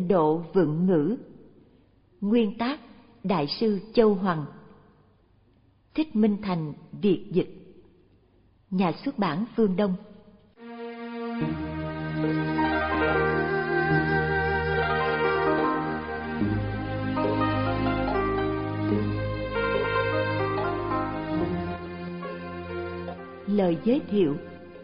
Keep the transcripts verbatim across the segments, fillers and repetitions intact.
Tịnh Độ Vựng Ngữ. Nguyên tác Đại sư Châu Hoằng. Thích Minh Thành Việt dịch. Nhà xuất bản Phương Đông. Lời giới thiệu.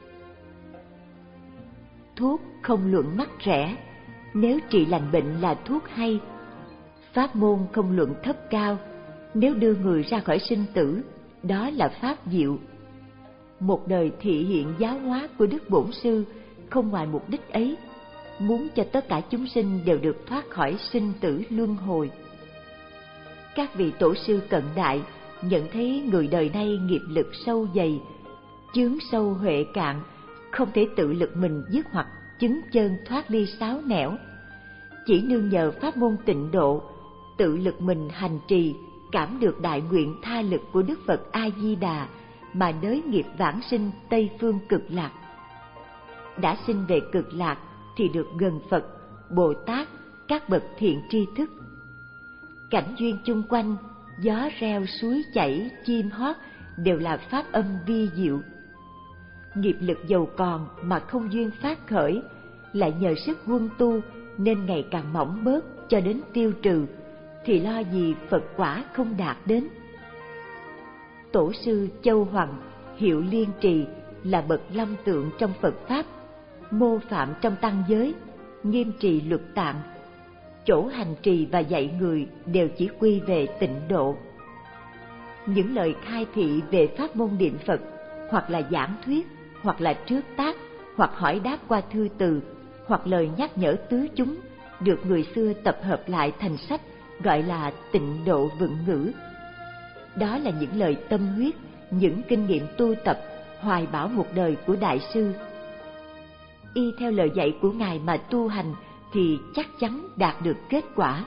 Thuốc không luận mắc rẻ, nếu trị lành bệnh là thuốc hay. Pháp môn không luận thấp cao, nếu đưa người ra khỏi sinh tử, đó là pháp diệu. Một đời thị hiện giáo hóa của Đức Bổn Sư không ngoài mục đích ấy, muốn cho tất cả chúng sinh đều được thoát khỏi sinh tử luân hồi. Các vị tổ sư cận đại nhận thấy người đời nay nghiệp lực sâu dày, chướng sâu huệ cạn, không thể tự lực mình dứt hoặc chứng chân thoát ly sáu nẻo. Chỉ nương nhờ pháp môn tịnh độ, tự lực mình hành trì, cảm được đại nguyện tha lực của Đức Phật A Di Đà mà nới nghiệp vãng sinh Tây phương Cực Lạc. Đã sinh về Cực Lạc thì được gần Phật, Bồ Tát, các bậc thiện tri thức. Cảnh duyên chung quanh, gió reo suối chảy, chim hót đều là pháp âm vi diệu. Nghiệp lực giàu còn mà không duyên phát khởi, lại nhờ sức huân tu nên ngày càng mỏng bớt cho đến tiêu trừ, thì lo gì Phật quả không đạt đến. Tổ sư Châu Hoằng, hiệu Liên Trì, là bậc long tượng trong Phật Pháp, mô phạm trong tăng giới, nghiêm trì luật tạng. Chỗ hành trì và dạy người đều chỉ quy về tịnh độ. Những lời khai thị về pháp môn niệm Phật, hoặc là giảng thuyết, hoặc là trước tác, hoặc hỏi đáp qua thư từ, hoặc lời nhắc nhở tứ chúng, được người xưa tập hợp lại thành sách, gọi là Tịnh Độ Vựng Ngữ. Đó là những lời tâm huyết, những kinh nghiệm tu tập, hoài bão một đời của Đại sư. Y theo lời dạy của Ngài mà tu hành thì chắc chắn đạt được kết quả.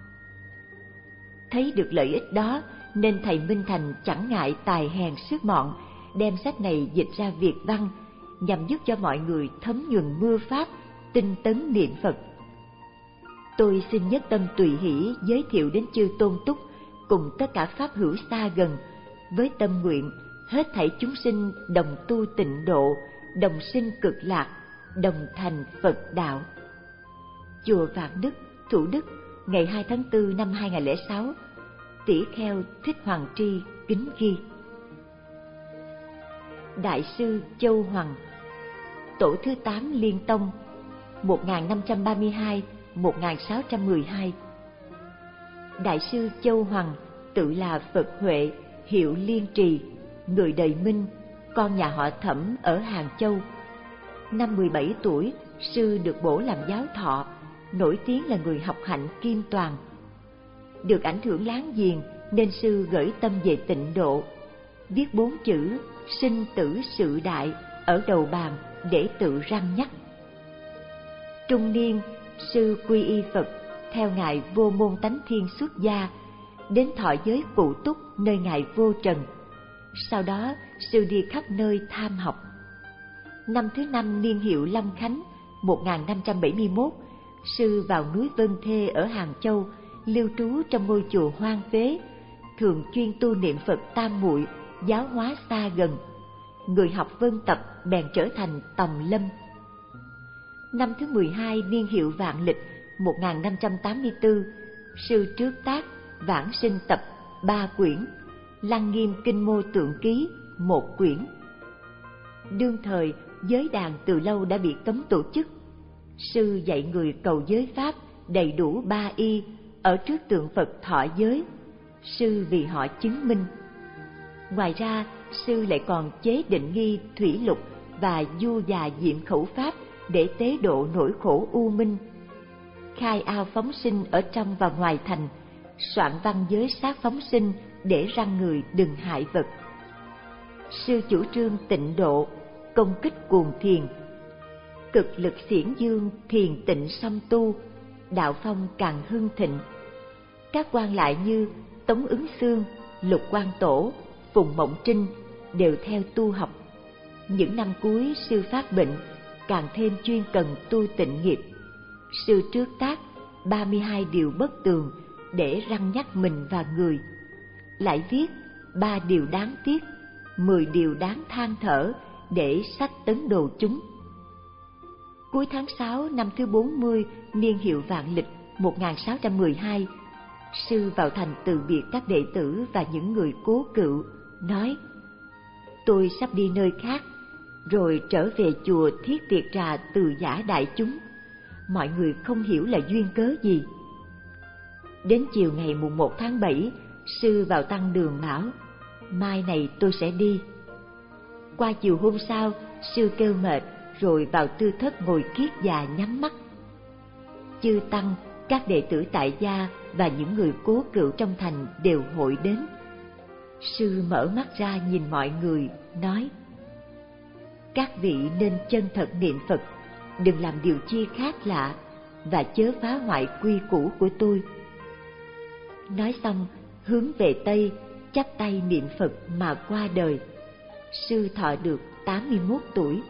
Thấy được lợi ích đó nên thầy Minh Thành chẳng ngại tài hèn sức mọn, đem sách này dịch ra Việt văn, nhằm giúp cho mọi người thấm nhuần mưa pháp, tinh tấn niệm Phật. Tôi xin nhất tâm tùy hỷ giới thiệu đến chư tôn túc cùng tất cả pháp hữu xa gần, với tâm nguyện hết thảy chúng sinh đồng tu tịnh độ, đồng sinh cực lạc, đồng thành Phật đạo. Chùa Vạn Đức, Thủ Đức, ngày hai tháng tư năm hai nghìn không trăm lẻ sáu. Tỷ kheo Thích Hoàng Tri kính ghi. Đại sư Châu Hoằng, tổ thứ tám Liên Tông, một nghìn năm trăm ba mươi hai đến một nghìn sáu trăm mười hai. Đại sư Châu Hoằng tự là Phật Huệ, hiệu Liên Trì, người đời Minh, con nhà họ Thẩm ở Hàng Châu. Năm mười bảy tuổi, sư được bổ làm giáo thọ, nổi tiếng là người học hạnh kim toàn. Được ảnh hưởng láng giềng nên sư gửi tâm về tịnh độ, viết bốn chữ sinh tử sự đại ở đầu bàn để tự răn nhắc. Trung niên, sư quy y Phật theo ngài Vô Môn Tánh Thiên xuất gia, đến thọ giới Cụ Túc nơi ngài Vô Trần. Sau đó sư đi khắp nơi tham học. Năm thứ năm niên hiệu Long Khánh, một nghìn năm trăm bảy mươi mốt, sư vào núi Vân Thê ở Hàng Châu, lưu trú trong ngôi chùa hoang phế, thường chuyên tu niệm Phật tam muội, giáo hóa xa gần. Người học vân tập bèn trở thành Tòng Lâm. Năm thứ mười hai niên hiệu Vạn Lịch, một nghìn năm trăm tám mươi tư, sư trước tác Vãng Sinh Tập ba quyển, Lăng Nghiêm Kinh Mô Tượng Ký một quyển. Đương thời, giới đàn từ lâu đã bị cấm tổ chức. Sư dạy người cầu giới pháp đầy đủ ba y ở trước tượng Phật thọ giới. Sư vì họ chứng minh. Ngoài ra, sư lại còn chế định nghi thủy lục và du già diệm khẩu pháp để tế độ nỗi khổ u minh. Khai ao phóng sinh ở trong và ngoài thành, soạn văn giới sát phóng sinh để răn người đừng hại vật. Sư chủ trương tịnh độ, công kích cuồng thiền, cực lực xiển dương thiền tịnh song tu, đạo phong càng hưng thịnh. Các quan lại như Tống Ứng Xương, Lục Quan Tổ, Phùng Mộng Trinh đều theo tu học. Những năm cuối sư phát bệnh, càng thêm chuyên cần tu tịnh nghiệp. Sư trước tác ba mươi hai điều bất tường để răn nhắc mình và người, lại viết ba điều đáng tiếc, mười điều đáng than thở để sách tấn đồ chúng. Cuối tháng sáu năm thứ bốn mươi niên hiệu vạn lịch một nghìn sáu trăm mười hai, sư vào thành từ biệt các đệ tử và những người cố cựu, nói: tôi sắp đi nơi khác, rồi trở về chùa thiết tiệc trà từ giã đại chúng. Mọi người không hiểu là duyên cớ gì. Đến chiều ngày mùng một tháng bảy, sư vào tăng đường bảo: mai này tôi sẽ đi. Qua chiều hôm sau, sư kêu mệt rồi vào tư thất ngồi kiết già nhắm mắt. Chư tăng, các đệ tử tại gia và những người cố cựu trong thành đều hội đến. Sư mở mắt ra nhìn mọi người, nói: các vị nên chân thật niệm Phật, đừng làm điều chi khác lạ và chớ phá hoại quy củ của tôi. Nói xong, hướng về Tây, chắp tay niệm Phật mà qua đời. Sư thọ được tám mươi mốt tuổi.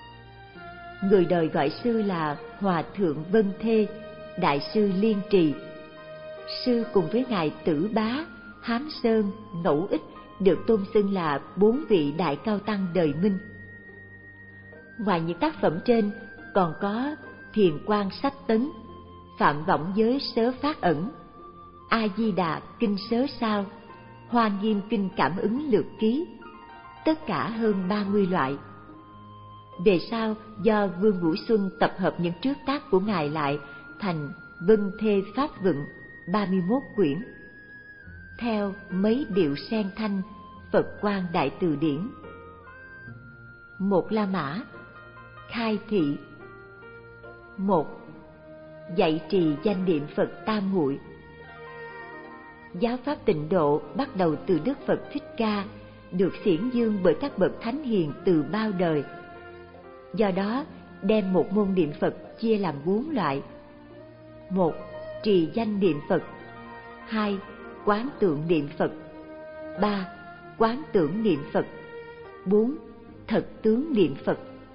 Người đời gọi sư là Hòa Thượng Vân Thê, Đại sư Liên Trì. Sư cùng với ngài Tử Bá, Hám Sơn, Ngẫu Ích được tôn xưng là bốn vị đại cao tăng đời Minh. Ngoài những tác phẩm trên, còn có Thiền Quang Sách Tấn, Phạm Võng Giới Sớ Phát Ẩn, A Di Đà Kinh Sớ Sao, Hoa Nghiêm Kinh Cảm Ứng Lược Ký, tất cả hơn ba mươi loại. Về sau, do Vương Vũ Xuân tập hợp những trước tác của ngài lại thành Vân Thê Pháp Vựng ba mươi mốt quyển, theo mấy điệu sen thanh Phật Quang Đại Từ Điển. Một La Mã, khai thị. Một, dạy trì danh niệm Phật Tam Muội. Giáo pháp Tịnh Độ bắt đầu từ Đức Phật Thích Ca, được xiển dương bởi các bậc thánh hiền từ bao đời. Do đó, đem một môn niệm Phật chia làm bốn loại: một, trì danh niệm Phật; hai, quán tượng niệm Phật; ba, quán tưởng niệm Phật; bốn, thật tướng niệm Phật.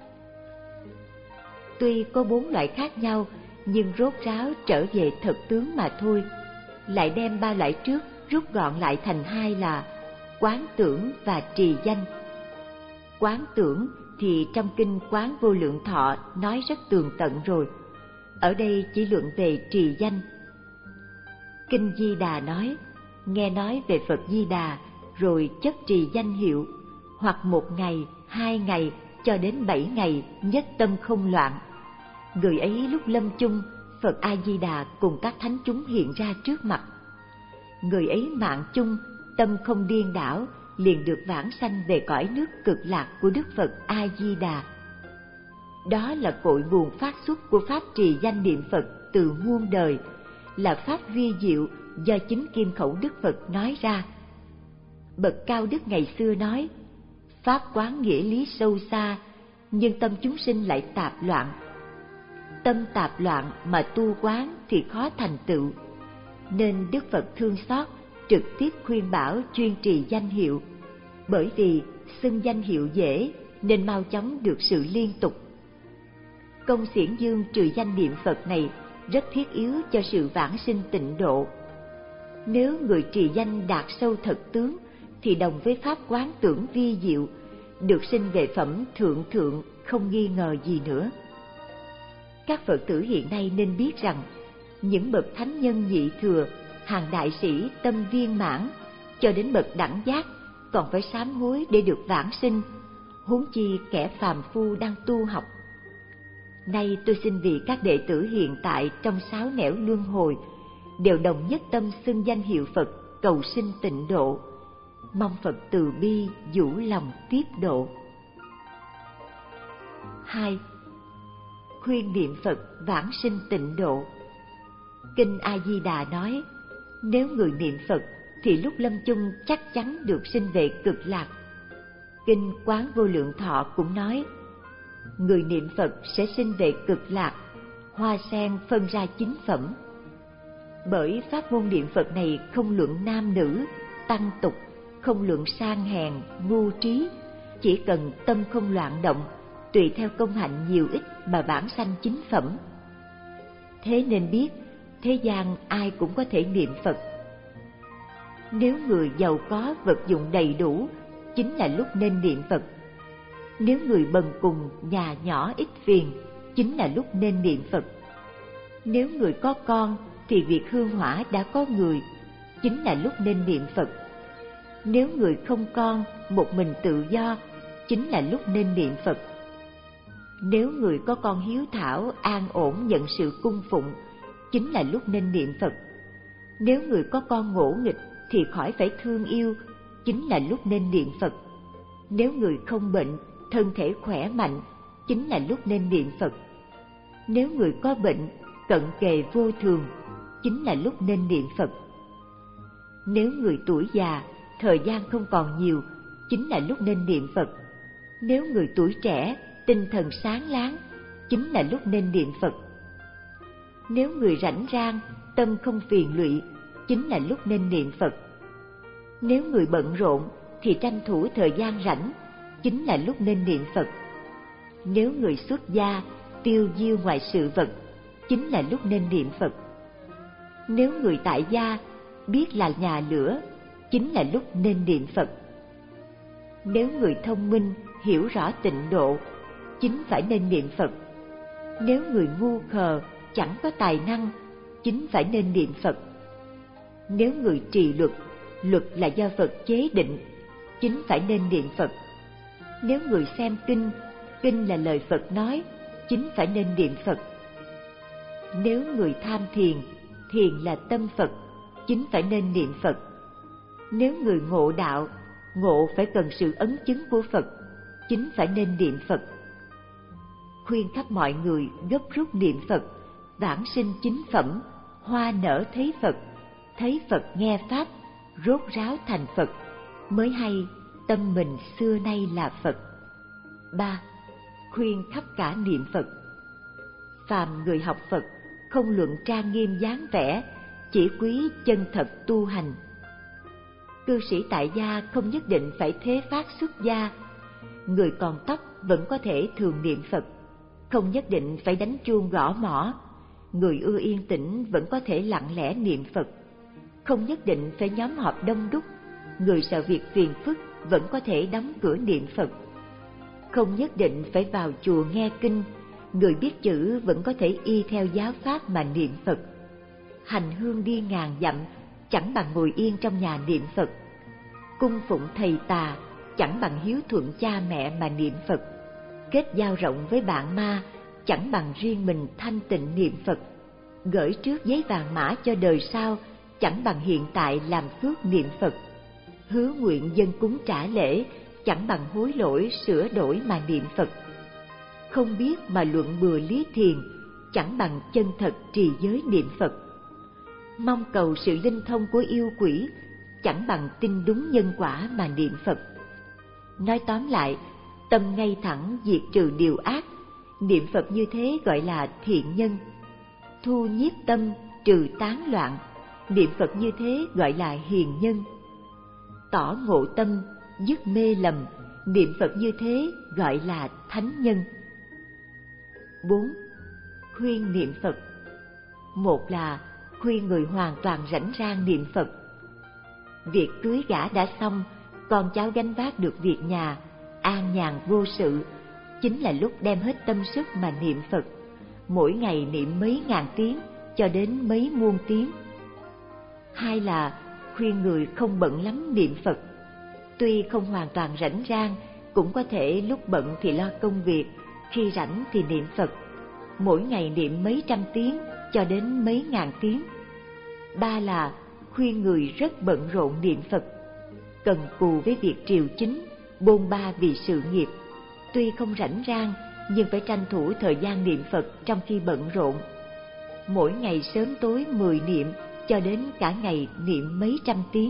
Tuy có bốn loại khác nhau, nhưng rốt ráo trở về thật tướng mà thôi. Lại đem ba loại trước rút gọn lại thành hai là quán tưởng và trì danh. Quán tưởng thì trong kinh Quán Vô Lượng Thọ nói rất tường tận rồi, ở đây chỉ luận về trì danh. Kinh Di Đà nói: nghe nói về Phật Di Đà rồi chất trì danh hiệu, hoặc một ngày, hai ngày cho đến bảy ngày nhất tâm không loạn. Người ấy lúc lâm chung, Phật A Di Đà cùng các thánh chúng hiện ra trước mặt. Người ấy mạng chung, tâm không điên đảo, liền được vãng sanh về cõi nước cực lạc của Đức Phật A Di Đà. Đó là cội nguồn phát xuất của pháp trì danh niệm Phật từ muôn đời, là pháp vi diệu do chính kim khẩu Đức Phật nói ra. Bậc cao đức ngày xưa nói: pháp quán nghĩa lý sâu xa, nhưng tâm chúng sinh lại tạp loạn. Tâm tạp loạn mà tu quán thì khó thành tựu, nên Đức Phật thương xót, trực tiếp khuyên bảo chuyên trì danh hiệu. Bởi vì xưng danh hiệu dễ nên mau chóng được sự liên tục. Công xiển dương trừ danh niệm Phật này rất thiết yếu cho sự vãng sinh tịnh độ. Nếu người trì danh đạt sâu thật tướng thì đồng với pháp quán tưởng vi diệu, được sinh về phẩm thượng thượng không nghi ngờ gì nữa. Các Phật tử hiện nay nên biết rằng, những bậc thánh nhân nhị thừa, hàng đại sĩ tâm viên mãn, cho đến bậc đẳng giác còn phải sám hối để được vãng sinh, huống chi kẻ phàm phu đang tu học. Nay tôi xin vì các đệ tử hiện tại trong sáu nẻo luân hồi đều đồng nhất tâm xưng danh hiệu Phật cầu sinh tịnh độ, mong Phật từ bi vũ lòng tiếp độ. Hai, khuyên niệm Phật vãng sinh tịnh độ. Kinh A Di Đà nói: nếu người niệm Phật thì lúc lâm chung chắc chắn được sinh về cực lạc. Kinh Quán Vô Lượng Thọ cũng nói: người niệm Phật sẽ sinh về cực lạc. Hoa sen phân ra chín phẩm. Bởi pháp môn niệm Phật này không luận nam nữ, tăng tục, không luận sang hèn, ngu trí, chỉ cần tâm không loạn động, tùy theo công hạnh nhiều ít mà vãng sanh chín phẩm. Thế nên biết, thế gian ai cũng có thể niệm Phật. Nếu người giàu có vật dụng đầy đủ, chính là lúc nên niệm Phật. Nếu người bần cùng, nhà nhỏ ít phiền, chính là lúc nên niệm Phật. Nếu người có con, thì việc hương hỏa đã có người, chính là lúc nên niệm Phật. Nếu người không con, một mình tự do, chính là lúc nên niệm Phật. Nếu người có con hiếu thảo, an ổn nhận sự cung phụng, chính là lúc nên niệm Phật. Nếu người có con ngỗ nghịch thì khỏi phải thương yêu, chính là lúc nên niệm Phật. Nếu người không bệnh, thân thể khỏe mạnh, chính là lúc nên niệm Phật. Nếu người có bệnh, cận kề vô thường, chính là lúc nên niệm Phật. Nếu người tuổi già, thời gian không còn nhiều, chính là lúc nên niệm Phật. Nếu người tuổi trẻ, tinh thần sáng láng, chính là lúc nên niệm Phật. Nếu người rảnh rang, tâm không phiền lụy, chính là lúc nên niệm Phật. Nếu người bận rộn thì tranh thủ thời gian rảnh, chính là lúc nên niệm Phật. Nếu người xuất gia, tiêu diêu ngoài sự vật, chính là lúc nên niệm Phật. Nếu người tại gia, biết là nhà lửa, chính là lúc nên niệm Phật. Nếu người thông minh, hiểu rõ tịnh độ, chính phải nên niệm Phật. Nếu người ngu khờ, chẳng có tài năng, chính phải nên niệm Phật. Nếu người trì luật, luật là do Phật chế định, chính phải nên niệm Phật. Nếu người xem kinh, kinh là lời Phật nói, chính phải nên niệm Phật. Nếu người tham thiền, thiền là tâm Phật, chính phải nên niệm Phật. Nếu người ngộ đạo, ngộ phải cần sự ấn chứng của Phật, chính phải nên niệm Phật. Khuyên khắp mọi người gấp rút niệm Phật, vãng sinh chính phẩm, hoa nở thấy Phật, thấy Phật nghe Pháp, rốt ráo thành Phật, mới hay tâm mình xưa nay là Phật. ba. Khuyên khắp cả niệm Phật. Phàm người học Phật, không luận trang nghiêm dáng vẻ, chỉ quý chân thật tu hành. Cư sĩ tại gia không nhất định phải thế phát xuất gia, người còn tóc vẫn có thể thường niệm Phật, không nhất định phải đánh chuông gõ mõ, người ưa yên tĩnh vẫn có thể lặng lẽ niệm Phật, không nhất định phải nhóm họp đông đúc, người sợ việc phiền phức vẫn có thể đóng cửa niệm Phật, không nhất định phải vào chùa nghe kinh, người biết chữ vẫn có thể y theo giáo pháp mà niệm Phật. Hành hương đi ngàn dặm, chẳng bằng ngồi yên trong nhà niệm Phật. Cung phụng thầy tà, chẳng bằng hiếu thuận cha mẹ mà niệm Phật. Kết giao rộng với bạn ma, chẳng bằng riêng mình thanh tịnh niệm Phật. Gửi trước giấy vàng mã cho đời sau, chẳng bằng hiện tại làm phước niệm Phật. Hứa nguyện dân cúng trả lễ, chẳng bằng hối lỗi sửa đổi mà niệm Phật. Không biết mà luận bừa lý thiền, chẳng bằng chân thật trì giới niệm Phật. Mong cầu sự linh thông của yêu quỷ, chẳng bằng tin đúng nhân quả mà niệm Phật. Nói tóm lại, tâm ngay thẳng diệt trừ điều ác, niệm Phật như thế gọi là thiện nhân. Thu nhiếp tâm, trừ tán loạn, niệm Phật như thế gọi là hiền nhân. Tỏ ngộ tâm, dứt mê lầm, niệm Phật như thế gọi là thánh nhân. bốn. Khuyên niệm Phật. Một là khuyên người hoàn toàn rảnh rang niệm Phật. Việc cưới gả đã xong, con cháu gánh vác được việc nhà, an nhàn vô sự, chính là lúc đem hết tâm sức mà niệm Phật, mỗi ngày niệm mấy ngàn tiếng cho đến mấy muôn tiếng. Hai là khuyên người không bận lắm niệm Phật. Tuy không hoàn toàn rảnh rang, cũng có thể lúc bận thì lo công việc, khi rảnh thì niệm Phật, mỗi ngày niệm mấy trăm tiếng cho đến mấy ngàn tiếng. Ba là khuyên người rất bận rộn niệm Phật, cần cù với việc triều chính, bôn ba vì sự nghiệp. Tuy không rảnh rang, nhưng phải tranh thủ thời gian niệm Phật trong khi bận rộn. Mỗi ngày sớm tối mười niệm cho đến cả ngày niệm mấy trăm tiếng.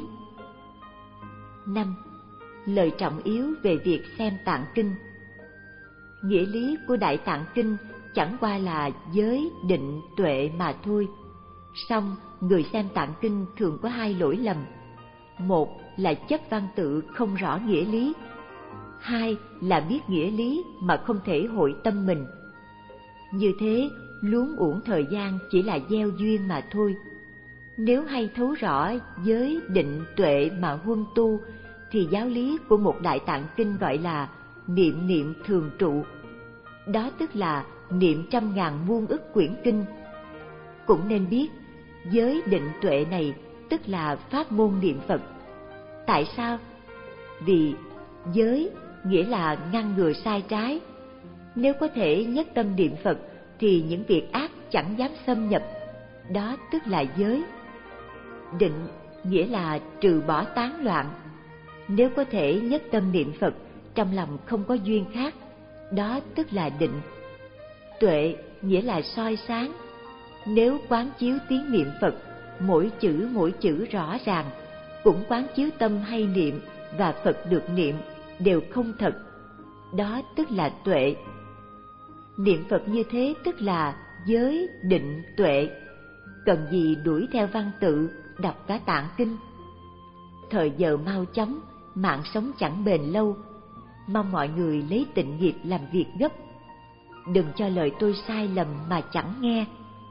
Năm. Lời trọng yếu về việc xem tạng kinh. Nghĩa lý của Đại Tạng Kinh chẳng qua là giới, định, tuệ mà thôi. Song người xem tạng kinh thường có hai lỗi lầm. Một là chấp văn tự không rõ nghĩa lý. Hai là biết nghĩa lý mà không thể hội tâm mình. Như thế, luống uổng thời gian chỉ là gieo duyên mà thôi. Nếu hay thấu rõ giới định tuệ mà huân tu, thì giáo lý của một Đại Tạng Kinh gọi là niệm niệm thường trụ. Đó tức là niệm trăm ngàn muôn ức quyển kinh. Cũng nên biết, giới định tuệ này tức là pháp môn niệm Phật. Tại sao? Vì giới nghĩa là ngăn ngừa sai trái. Nếu có thể nhất tâm niệm Phật thì những việc ác chẳng dám xâm nhập. Đó tức là giới. Định nghĩa là trừ bỏ tán loạn. Nếu có thể nhất tâm niệm Phật, trong lòng không có duyên khác. Đó tức là định. Tuệ nghĩa là soi sáng. Nếu quán chiếu tiếng niệm Phật, mỗi chữ mỗi chữ rõ ràng, cũng quán chiếu tâm hay niệm và Phật được niệm đều không thật. Đó tức là tuệ. Niệm Phật như thế tức là giới định tuệ. Cần gì đuổi theo văn tự, đọc cả tạng kinh. Thời giờ mau chóng, mạng sống chẳng bền lâu. Mong mọi người lấy tịnh nghiệp làm việc gấp. Đừng cho lời tôi sai lầm mà chẳng nghe.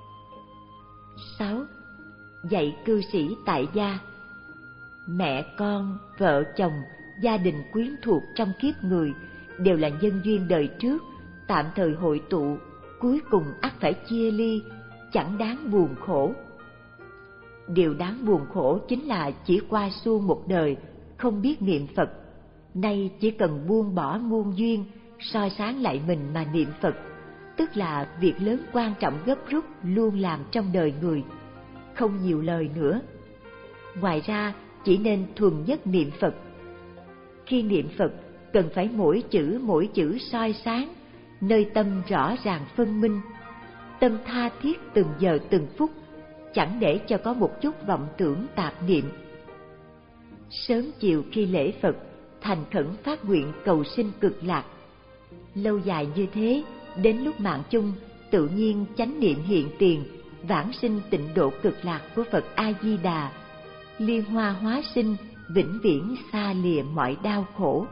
sáu. Dạy cư sĩ tại gia. Mẹ con, vợ chồng, gia đình quyến thuộc trong kiếp người đều là nhân duyên đời trước, tạm thời hội tụ, cuối cùng ắt phải chia ly, chẳng đáng buồn khổ. Điều đáng buồn khổ chính là chỉ qua suông một đời, không biết niệm Phật. Nay chỉ cần buông bỏ muôn duyên, soi sáng lại mình mà niệm Phật, tức là việc lớn quan trọng gấp rút luôn làm trong đời người. Không nhiều lời nữa. Ngoài ra, chỉ nên thuần nhất niệm Phật. Khi niệm Phật, cần phải mỗi chữ mỗi chữ soi sáng, nơi tâm rõ ràng phân minh, tâm tha thiết từng giờ từng phút, chẳng để cho có một chút vọng tưởng tạp niệm. Sớm chiều khi lễ Phật, thành khẩn phát nguyện cầu sinh cực lạc. Lâu dài như thế, đến lúc mạng chung, tự nhiên chánh niệm hiện tiền, vãng sinh tịnh độ cực lạc của Phật A Di Đà, liên hoa hóa sinh, vĩnh viễn xa lìa mọi đau khổ.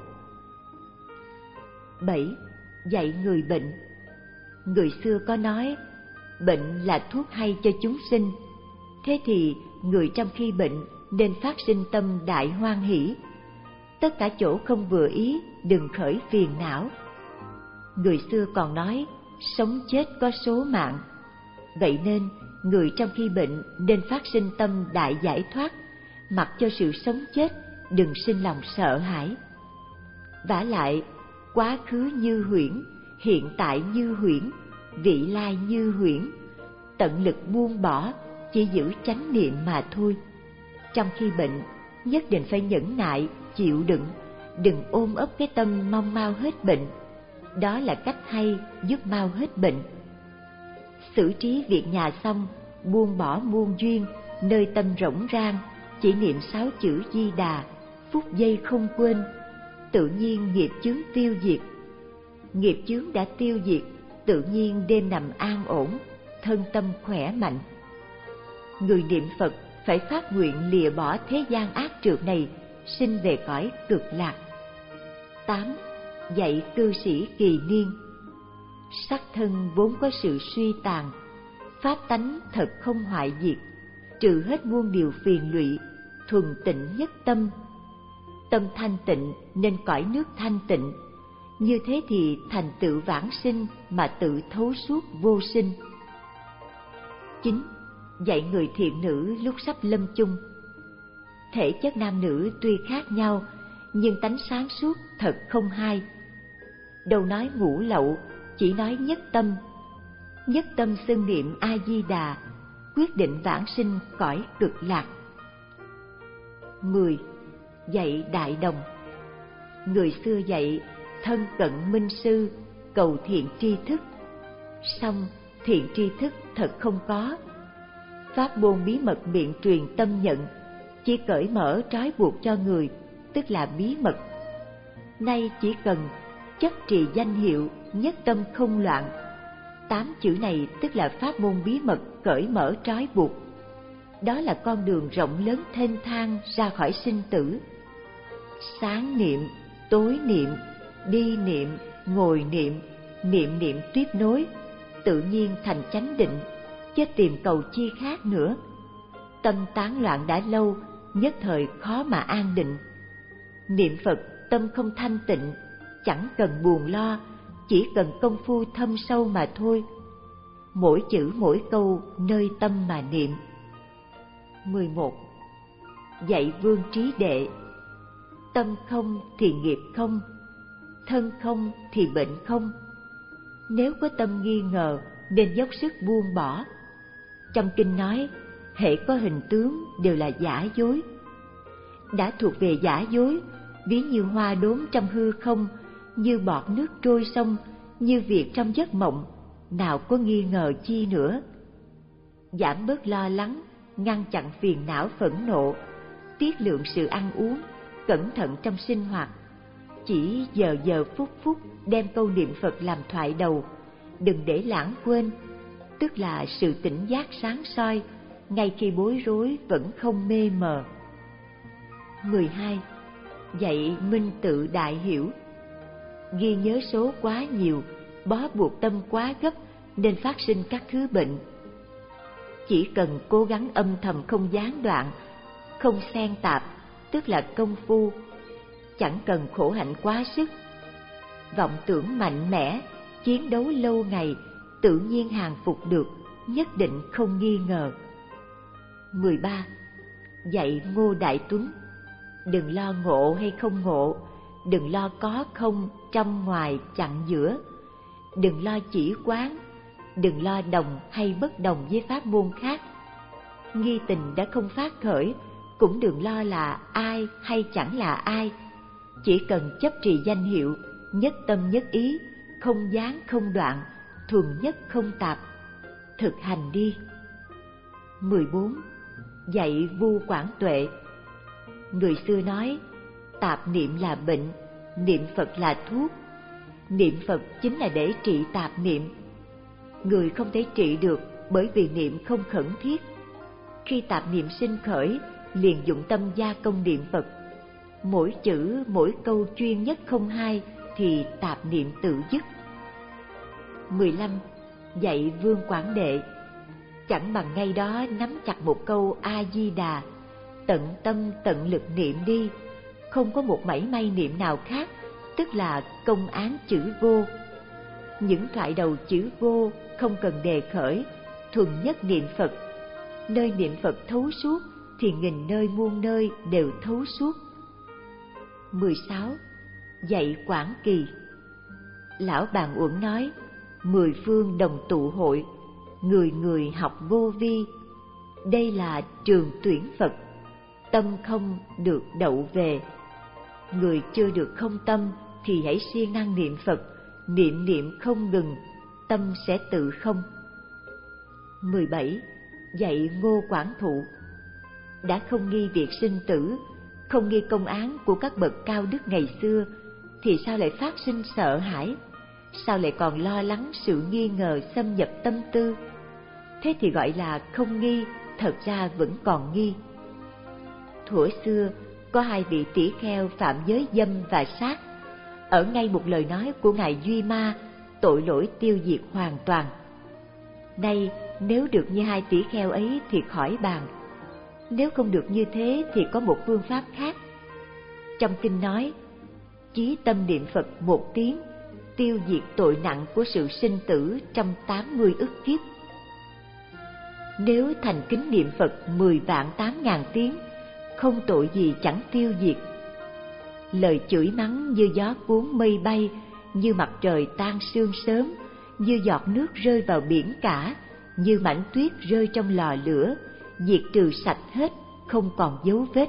bảy. Dạy người bệnh. Người xưa có nói, bệnh là thuốc hay cho chúng sinh. Thế thì người trong khi bệnh nên phát sinh tâm đại hoan hỷ. Tất cả chỗ không vừa ý đừng khởi phiền não. Người xưa còn nói, sống chết có số mạng. Vậy nên người trong khi bệnh nên phát sinh tâm đại giải thoát, mặc cho sự sống chết, đừng sinh lòng sợ hãi. Vả lại, quá khứ như huyễn, hiện tại như huyễn, vị lai như huyễn. Tận lực buông bỏ, chỉ giữ chánh niệm mà thôi. Trong khi bệnh, nhất định phải nhẫn nại, chịu đựng, đừng ôm ấp cái tâm mong mau hết bệnh. Đó là cách hay giúp mau hết bệnh. Xử trí việc nhà xong, buông bỏ muôn duyên, nơi tâm rỗng rang, chỉ niệm sáu chữ Di Đà, phút giây không quên, tự nhiên nghiệp chướng tiêu diệt. Nghiệp chướng đã tiêu diệt, tự nhiên đêm nằm an ổn, thân tâm khỏe mạnh. Người niệm Phật phải phát nguyện lìa bỏ thế gian ác trược này, sinh về cõi cực lạc. tám. Dạy cư sĩ kỳ niên. Sắc thân vốn có sự suy tàn, pháp tánh thật không hoại diệt, trừ hết muôn điều phiền lụy, thuần tịnh nhất tâm. Tâm thanh tịnh nên cõi nước thanh tịnh, như thế thì thành tựu vãng sinh mà tự thấu suốt vô sinh. chín. Dạy người thiện nữ lúc sắp lâm chung. Thể chất nam nữ tuy khác nhau, nhưng tánh sáng suốt thật không hai. Đâu nói ngũ lậu, chỉ nói nhất tâm. Nhất tâm xưng niệm A Di Đà, quyết định vãng sinh cõi cực lạc. mười. Dạy đại đồng. Người xưa dạy thân cận minh sư, cầu thiện tri thức. Song thiện tri thức thật không có. Pháp môn bí mật miệng truyền tâm nhận, chỉ cởi mở trói buộc cho người, tức là bí mật. Nay chỉ cần chất trì danh hiệu, nhất tâm không loạn. Tám chữ này tức là pháp môn bí mật cởi mở trói buộc. Đó là con đường rộng lớn thênh thang ra khỏi sinh tử. Sáng niệm, tối niệm, đi niệm, ngồi niệm, niệm niệm tiếp nối. tự nhiên thành chánh định, chứ tìm cầu chi khác nữa. Tâm tán loạn đã lâu, nhất thời khó mà an định. Niệm Phật tâm không thanh tịnh, chẳng cần buồn lo, chỉ cần công phu thâm sâu mà thôi. Mỗi chữ mỗi câu nơi tâm mà niệm. mười một. Dạy vương trí đệ. Tâm không thì nghiệp không, thân không thì bệnh không. Nếu có tâm nghi ngờ nên dốc sức buông bỏ. Trong kinh nói, hễ có hình tướng đều là giả dối. Đã thuộc về giả dối, ví như hoa đốm trong hư không, như bọt nước trôi sông, như việc trong giấc mộng, nào có nghi ngờ chi nữa. Giảm bớt lo lắng, ngăn chặn phiền não phẫn nộ, tiết lượng sự ăn uống, cẩn thận trong sinh hoạt. Chỉ giờ giờ phút phút đem câu niệm Phật làm thoại đầu, đừng để lãng quên, tức là sự tỉnh giác sáng soi, ngay khi bối rối vẫn không mê mờ. mười hai. Dạy minh tự đại hiểu. Ghi nhớ số quá nhiều, bó buộc tâm quá gấp nên phát sinh các thứ bệnh. Chỉ cần cố gắng âm thầm không gián đoạn, không xen tạp, tức là công phu, chẳng cần khổ hạnh quá sức. Vọng tưởng mạnh mẽ, chiến đấu lâu ngày, tự nhiên hàng phục được, nhất định không nghi ngờ. mười ba. Dạy Ngô Đại Tuấn. Đừng lo ngộ hay không ngộ, đừng lo có không, trong ngoài chặn giữa, đừng lo chỉ quán, đừng lo đồng hay bất đồng với pháp môn khác. Nghi tình đã không phát khởi, cũng đừng lo là ai hay chẳng là ai. Chỉ cần chấp trì danh hiệu, nhất tâm nhất ý, không gián không đoạn, thuần nhất không tạp, thực hành đi. mười bốn. Dạy Vu Quảng Tuệ. Người xưa nói, tạp niệm là bệnh, niệm Phật là thuốc. Niệm Phật chính là để trị tạp niệm. Người không thể trị được bởi vì niệm không khẩn thiết. Khi tạp niệm sinh khởi, liền dụng tâm gia công niệm Phật. Mỗi chữ, mỗi câu chuyên nhất không hai thì tạp niệm tự dứt. mười lăm. Dạy Vương Quảng Đệ. Chẳng bằng ngay đó nắm chặt một câu A-di-đà, tận tâm tận lực niệm đi, không có một mảy may niệm nào khác, tức là công án chữ vô. Những thoại đầu chữ vô không cần đề khởi, thuần nhất niệm Phật. Nơi niệm Phật thấu suốt thì nghìn nơi muôn nơi đều thấu suốt. mười sáu. Dạy Quảng Kỳ. Lão Bàn Uẩn nói, mười phương đồng tụ hội, người người học vô vi. Đây là trường tuyển Phật, tâm không được đậu về. Người chưa được không tâm thì hãy siêng năng niệm Phật, niệm niệm không ngừng, tâm sẽ tự không. mười bảy. Dạy Ngô Quảng Thụ. Đã không nghi việc sinh tử, không nghi công án của các bậc cao đức ngày xưa, thì sao lại phát sinh sợ hãi? Sao lại còn lo lắng sự nghi ngờ xâm nhập tâm tư? Thế thì gọi là không nghi, thật ra vẫn còn nghi. Thuở xưa, có hai vị tỷ kheo phạm giới dâm và sát. Ở ngay một lời nói của Ngài Duy Ma, tội lỗi tiêu diệt hoàn toàn. Nay, nếu được như hai tỷ kheo ấy thì khỏi bàn. Nếu không được như thế thì có một phương pháp khác. Trong kinh nói, chí tâm niệm Phật một tiếng, tiêu diệt tội nặng của sự sinh tử trong tám mươi ức kiếp. Nếu thành kính niệm Phật mười vạn tám ngàn tiếng, không tội gì chẳng tiêu diệt. Lời chửi mắng như gió cuốn mây bay, như mặt trời tan sương sớm, như giọt nước rơi vào biển cả, như mảnh tuyết rơi trong lò lửa, diệt trừ sạch hết, không còn dấu vết.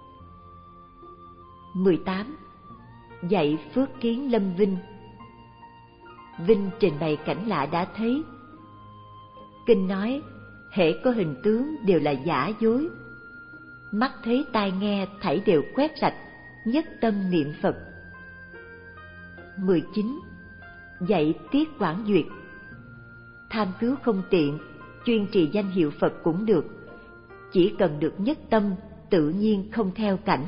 mười tám. Dạy Phước Kiến Lâm Vinh. Vinh trình bày cảnh lạ đã thấy. Kinh nói, hễ có hình tướng đều là giả dối. Mắt thấy tai nghe thảy đều quét sạch, nhất tâm niệm Phật. mười chín. Dạy Tiết Quảng Duyệt. Tham cứu không tiện, chuyên trì danh hiệu Phật cũng được, chỉ cần được nhất tâm, tự nhiên không theo cảnh.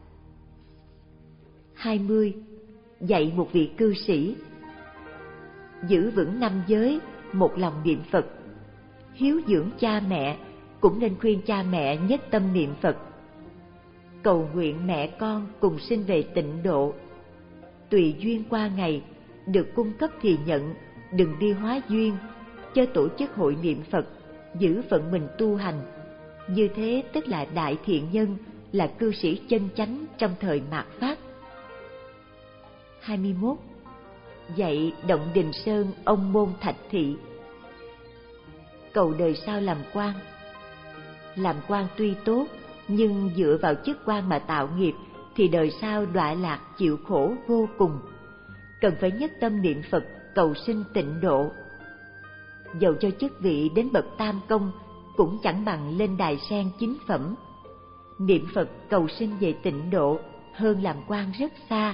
hai mươi. Dạy một vị cư sĩ. Giữ vững năm giới, một lòng niệm Phật. Hiếu dưỡng cha mẹ cũng nên khuyên cha mẹ nhất tâm niệm Phật. Cầu nguyện mẹ con cùng sinh về tịnh độ. Tùy duyên qua ngày, được cung cấp thì nhận, đừng đi hóa duyên, cho tổ chức hội niệm Phật, giữ phận mình tu hành. Như thế tức là đại thiện nhân, là cư sĩ chân chánh trong thời mạt Pháp. hai mươi mốt. Dạy Động Đình Sơn ông môn Thạch Thị. Cầu đời sau làm quan. Làm quan tuy tốt, nhưng dựa vào chức quan mà tạo nghiệp thì đời sau đọa lạc chịu khổ vô cùng. Cần phải nhất tâm niệm Phật cầu sinh tịnh độ. Dầu cho chức vị đến bậc tam công cũng chẳng bằng lên đài sen chính phẩm. Niệm Phật cầu sinh về tịnh độ hơn làm quan rất xa.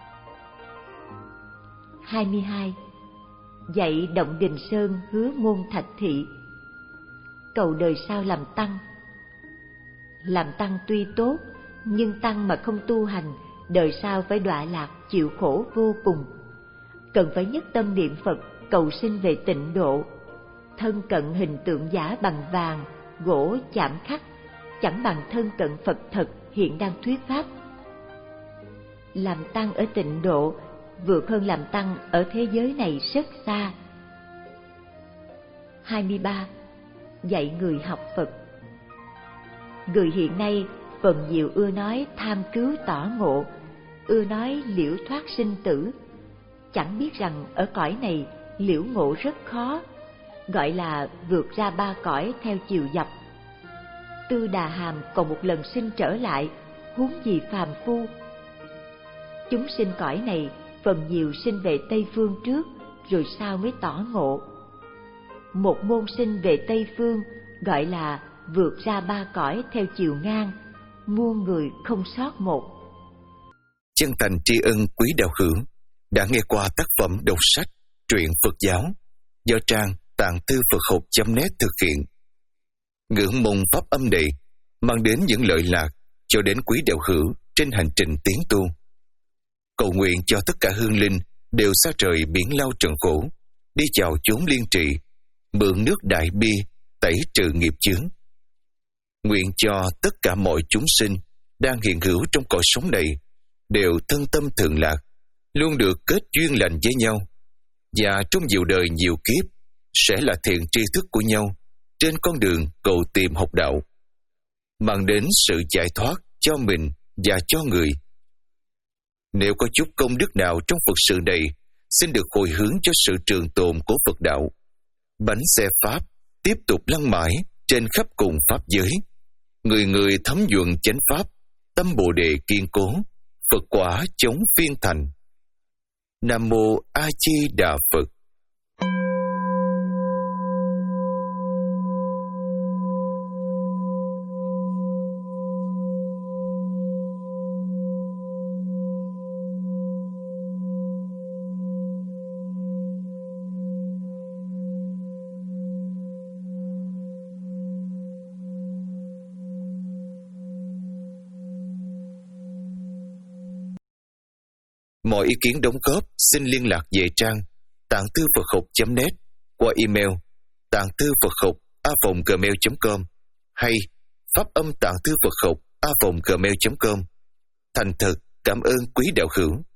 hai mươi hai. Dạy Động Đình Sơn Hứa Môn Thạch Thị. Cầu đời sau làm tăng. Làm tăng tuy tốt, nhưng tăng mà không tu hành, đời sau phải đọa lạc chịu khổ vô cùng. Cần phải nhất tâm niệm Phật cầu sinh về tịnh độ. Thân cận hình tượng giả bằng vàng, gỗ chạm khắc, chẳng bằng thân cận Phật thật hiện đang thuyết pháp. Làm tăng ở tịnh độ vượt hơn làm tăng ở thế giới này rất xa. hai mươi ba. Dạy người học Phật. Người hiện nay phần nhiều ưa nói tham cứu tỏ ngộ, ưa nói liễu thoát sinh tử, chẳng biết rằng ở cõi này liễu ngộ rất khó, gọi là vượt ra ba cõi theo chiều dọc. Tư Đà Hàm còn một lần sinh trở lại, huống gì phàm phu. Chúng sinh cõi này phần nhiều sinh về Tây Phương trước, rồi sau mới tỏ ngộ. Một môn sinh về Tây Phương gọi là vượt ra ba cõi theo chiều ngang, muôn người không sót một. Chân thành tri ân quý đạo hữu đã nghe qua tác phẩm đọc sách truyện Phật giáo do trang tạng thư Phật học chấm net thực hiện. Ngưỡng mong pháp âm này mang đến những lợi lạc cho đến quý đạo hữu trên hành trình tiến tu. Cầu nguyện cho tất cả hương linh đều xa trời biển lao trần khổ, đi chào chốn liên trị, mượn nước đại bi tẩy trừ nghiệp chướng. Nguyện cho tất cả mọi chúng sinh đang hiện hữu trong cõi sống này đều thân tâm thường lạc, luôn được kết duyên lành với nhau, và trong nhiều đời nhiều kiếp sẽ là thiện tri thức của nhau trên con đường cầu tìm học đạo, mang đến sự giải thoát cho mình và cho người. Nếu có chút công đức nào trong Phật sự này, xin được hồi hướng cho sự trường tồn của Phật đạo. Bánh xe Pháp tiếp tục lăn mãi trên khắp cùng Pháp giới. Người người thấm nhuận chánh Pháp, tâm Bồ Đề kiên cố, Phật quả chống phiên thành. Nam Mô A Di Đà Phật. Mọi ý kiến đóng góp xin liên lạc về trang tạng thư Phật học chấm net qua email tạng thư Phật học a vòng gmail chấm com hay pháp âm tạng thư Phật học a vòng gmail chấm com. Thành thật cảm ơn quý đạo hữu.